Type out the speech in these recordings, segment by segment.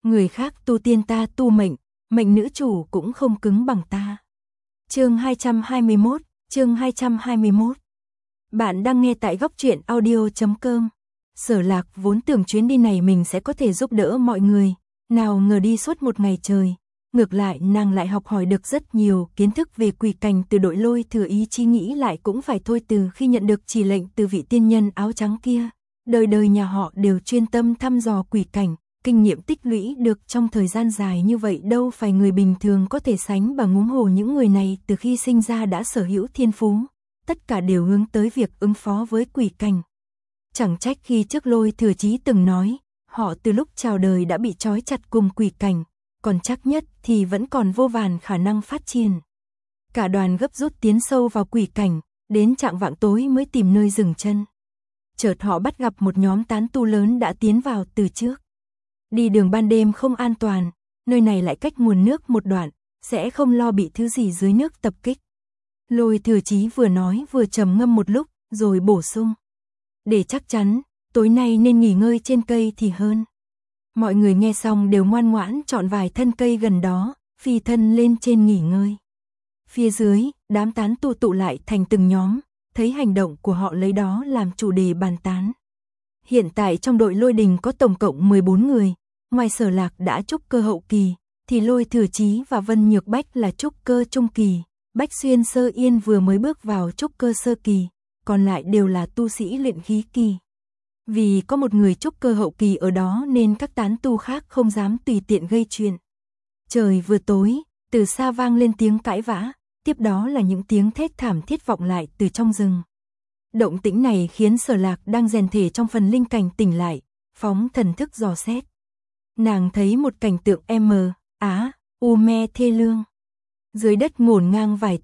người khác tu tiên ta tu mệnh, mệnh nữ chủ cũng không cứng bằng ta. Chương 221, chương 221. Bạn đang nghe tại góc truyện audio.com. Sở Lạc vốn tưởng chuyến đi này mình sẽ có thể giúp đỡ mọi người, nào ngờ đi suốt một ngày trời. Ngược lại nàng lại học hỏi được rất nhiều kiến thức về quỷ cảnh từ đội Lôi Thừa, ý chí nghĩ lại cũng phải thôi từ khi nhận được chỉ lệnh từ vị tiên nhân áo trắng kia. Đời đời nhà họ đều chuyên tâm thăm dò quỷ cảnh, kinh nghiệm tích lũy được trong thời gian dài như vậy đâu phải người bình thường có thể sánh bằng, huống hồ những người này từ khi sinh ra đã sở hữu thiên phú, tất cả đều hướng tới việc ứng phó với quỷ cảnh. Chẳng trách khi trước Lôi Thừa Chí từng nói, họ từ lúc chào đời đã bị trói chặt cùng quỷ cảnh, còn chắc nhất thì vẫn còn vô vàn khả năng phát triển. Cả đoàn gấp rút tiến sâu vào quỷ cảnh, đến chạng vạng tối mới tìm nơi dừng chân. Chợt họ bắt gặp một nhóm tán tu lớn đã tiến vào từ trước. Đi đường ban đêm không an toàn, nơi này lại cách nguồn nước một đoạn, sẽ không lo bị thứ gì dưới nước tập kích. Lôi Thừa Chí vừa nói vừa trầm ngâm một lúc, rồi bổ sung. Để chắc chắn, tối nay nên nghỉ ngơi trên cây thì hơn. Mọi người nghe xong đều ngoan ngoãn chọn vài thân cây gần đó, phi thân lên trên nghỉ ngơi. Phía dưới, đám tán tu tụ lại thành từng nhóm, thấy hành động của họ lấy đó làm chủ đề bàn tán. Hiện tại trong đội Lôi Đình có tổng cộng 14 người, ngoài Sở Lạc đã trúc cơ hậu kỳ, thì Lôi Thừa Chí và Vân Nhược Bách là trúc cơ trung kỳ, Bách Xuyên Sơ Yên vừa mới bước vào trúc cơ sơ kỳ, còn lại đều là tu sĩ luyện khí kỳ. Vì có một người trúc cơ hậu kỳ ở đó nên các tán tu khác không dám tùy tiện gây chuyện. Trời vừa tối, từ xa vang lên tiếng cãi vã, tiếp đó là những tiếng thét thảm thiết vọng lại từ trong rừng. Động tĩnh này khiến Sở Lạc đang rèn thể trong phần linh cảnh tỉnh lại, phóng thần thức dò xét. Nàng thấy một cảnh tượng me thê lương. Dưới đất ngổn ngang vài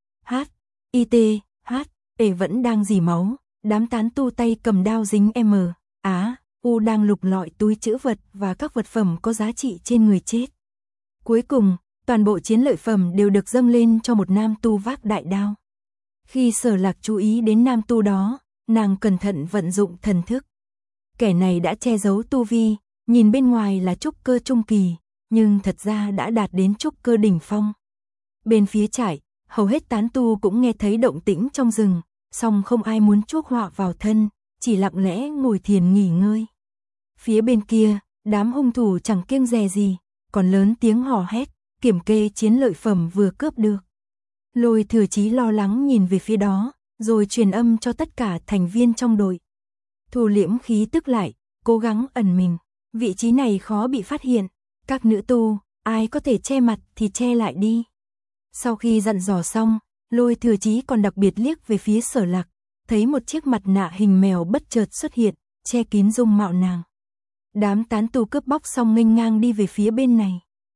vẫn đang rỉ máu, đám tán tu tay cầm đao dính đang lục lọi túi trữ vật và các vật phẩm có giá trị trên người chết. Cuối cùng, toàn bộ chiến lợi phẩm đều được dâng lên cho một nam tu vác đại đao. Khi Sở Lạc chú ý đến nam tu đó, nàng cẩn thận vận dụng thần thức. Kẻ này đã che giấu tu vi, nhìn bên ngoài là trúc cơ trung kỳ, nhưng thật ra đã đạt đến trúc cơ đỉnh phong. Bên phía trại, hầu hết tán tu cũng nghe thấy động tĩnh trong rừng, song không ai muốn chuốc họa vào thân, chỉ lặng lẽ ngồi thiền nghỉ ngơi. Phía bên kia, đám hung thủ chẳng kiêng dè gì, còn lớn tiếng hò hét, kiểm kê chiến lợi phẩm vừa cướp được. Lôi Thừa Chí lo lắng nhìn về phía đó, rồi truyền âm cho tất cả thành viên trong đội. Thu liễm khí tức lại, cố gắng ẩn mình, vị trí này khó bị phát hiện, các nữ tu, ai có thể che mặt thì che lại đi. Sau khi dặn dò xong, Lôi Thừa Chí còn đặc biệt liếc về phía Sở Lạc, thấy một chiếc mặt nạ hình mèo bất chợt xuất hiện, che kín dung mạo nàng. Đám tán tu cướp bóc xong nghênh ngang đi về phía bên này.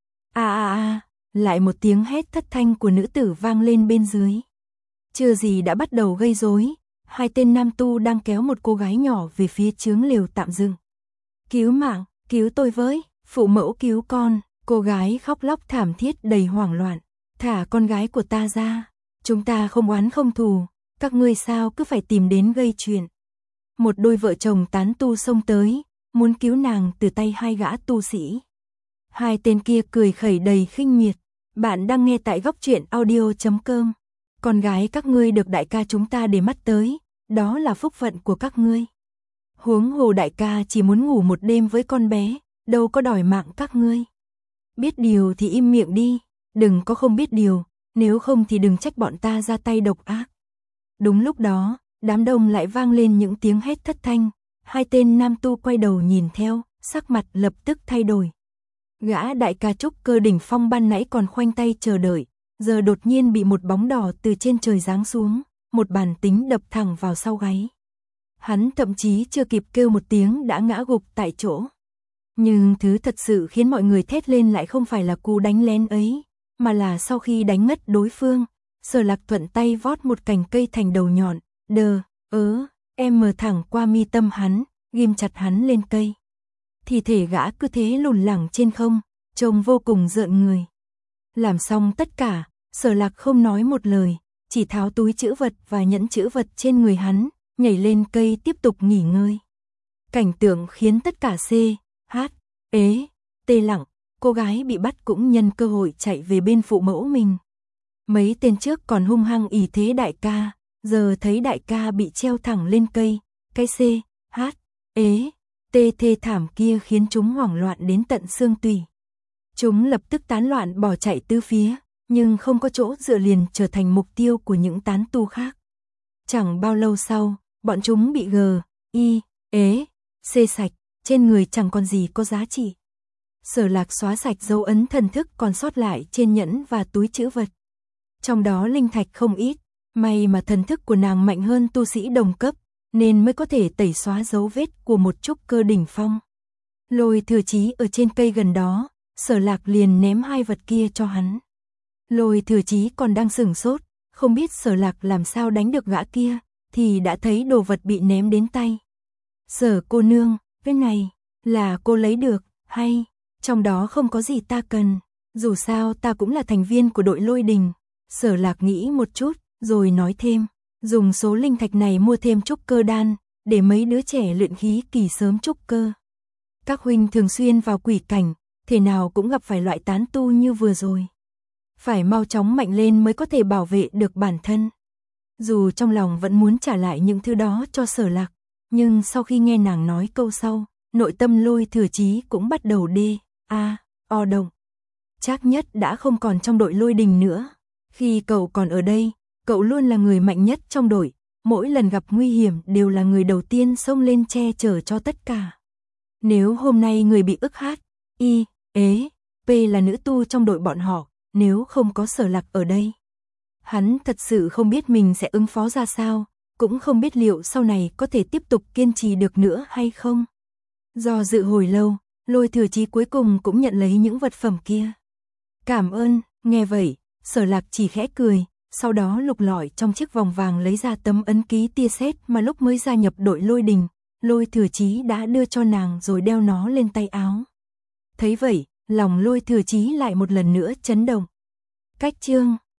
Lại một tiếng hét thất thanh của nữ tử vang lên bên dưới. Chưa gì đã bắt đầu gây rối, hai tên nam tu đang kéo một cô gái nhỏ về phía chướng lều tạm dừng. Cứu mạng, cứu tôi với, phụ mẫu cứu con, cô gái khóc lóc thảm thiết đầy hoảng loạn. Thả con gái của ta ra, chúng ta không oán không thù, các ngươi sao cứ phải tìm đến gây chuyện. Một đôi vợ chồng tán tu xông tới, muốn cứu nàng từ tay hai gã tu sĩ. Hai tên kia cười khẩy đầy khinh miệt. Bạn đang nghe tại góc truyện audio.com. Con gái các ngươi được đại ca chúng ta để mắt tới, đó là phúc phận của các ngươi. Huống hồ đại ca chỉ muốn ngủ một đêm với con bé, đâu có đòi mạng các ngươi. Biết điều thì im miệng đi, đừng có không biết điều, nếu không thì đừng trách bọn ta ra tay độc ác. Đúng lúc đó, đám đông lại vang lên những tiếng hét thất thanh, hai tên nam tu quay đầu nhìn theo, sắc mặt lập tức thay đổi. Gã đại ca trúc cơ đỉnh phong ban nãy còn khoanh tay chờ đợi, giờ đột nhiên bị một bóng đỏ từ trên trời giáng xuống, một bàn tính đập thẳng vào sau gáy. Hắn thậm chí chưa kịp kêu một tiếng đã ngã gục tại chỗ. Nhưng thứ thật sự khiến mọi người thét lên lại không phải là cú đánh lén ấy, mà là sau khi đánh ngất đối phương, Sở Lạc thuận tay vót một cành cây thành đầu nhọn, mở thẳng qua mi tâm hắn, ghim chặt hắn lên cây. Thi thể gã cứ thế lủng lẳng trên không, trông vô cùng rợn người. Làm xong tất cả, Sở Lạc không nói một lời, chỉ tháo túi trữ vật và nhẫn trữ vật trên người hắn, nhảy lên cây tiếp tục nghỉ ngơi. Cảnh tượng khiến tất cả tê lặng, cô gái bị bắt cũng nhân cơ hội chạy về bên phụ mẫu mình. Mấy tên trước còn hung hăng ỷ thế đại ca, giờ thấy đại ca bị treo thẳng lên cây, cái C, H, ế, tê thê thảm kia khiến chúng hoảng loạn đến tận xương tủy. Chúng lập tức tán loạn bỏ chạy tứ phía, nhưng không có chỗ dựa liền trở thành mục tiêu của những tán tu khác. Chẳng bao lâu sau, bọn chúng bị G, I, ế, C sạch, trên người chẳng còn gì có giá trị. Sở Lạc xóa sạch dấu ấn thần thức còn sót lại trên nhẫn và túi trữ vật. Trong đó linh thạch không ít, may mà thần thức của nàng mạnh hơn tu sĩ đồng cấp, nên mới có thể tẩy xóa dấu vết của một trúc cơ đỉnh phong. Lôi Thừa Chí ở trên cây gần đó, Sở Lạc liền ném hai vật kia cho hắn. Lôi Thừa Chí còn đang sửng sốt, không biết Sở Lạc làm sao đánh được gã kia, thì đã thấy đồ vật bị ném đến tay. Sở cô nương, cái này, là cô lấy được, hay, trong đó không có gì ta cần, dù sao ta cũng là thành viên của đội Lôi Đình. Sở Lạc nghĩ một chút, rồi nói thêm, dùng số linh thạch này mua thêm trúc cơ đan, để mấy đứa trẻ luyện khí kỳ sớm trúc cơ. Các huynh thường xuyên vào quỷ cảnh, thế nào cũng gặp phải loại tán tu như vừa rồi. Phải mau chóng mạnh lên mới có thể bảo vệ được bản thân. Dù trong lòng vẫn muốn trả lại những thứ đó cho Sở Lạc, nhưng sau khi nghe nàng nói câu sau, nội tâm Lôi Thừa Chí cũng bắt đầu o động. Trác Nhất đã không còn trong đội Lôi Đình nữa. Khi cậu còn ở đây, cậu luôn là người mạnh nhất trong đội, mỗi lần gặp nguy hiểm đều là người đầu tiên xông lên che chở cho tất cả. Nếu hôm nay người bị ức H, I, ế, P là nữ tu trong đội bọn họ, nếu không có Sở Lạc ở đây, hắn thật sự không biết mình sẽ ứng phó ra sao, cũng không biết liệu sau này có thể tiếp tục kiên trì được nữa hay không. Do dự hồi lâu, Lôi Thừa Chí cuối cùng cũng nhận lấy những vật phẩm kia. Cảm ơn, nghe vậy, Sở Lạc chỉ khẽ cười, sau đó lục lọi trong chiếc vòng vàng lấy ra tấm ấn ký tia sét mà lúc mới gia nhập đội Lôi Đình, Lôi Thừa Chí đã đưa cho nàng rồi đeo nó lên tay áo. Thấy vậy, lòng Lôi Thừa Chí lại một lần nữa chấn động. Cách chương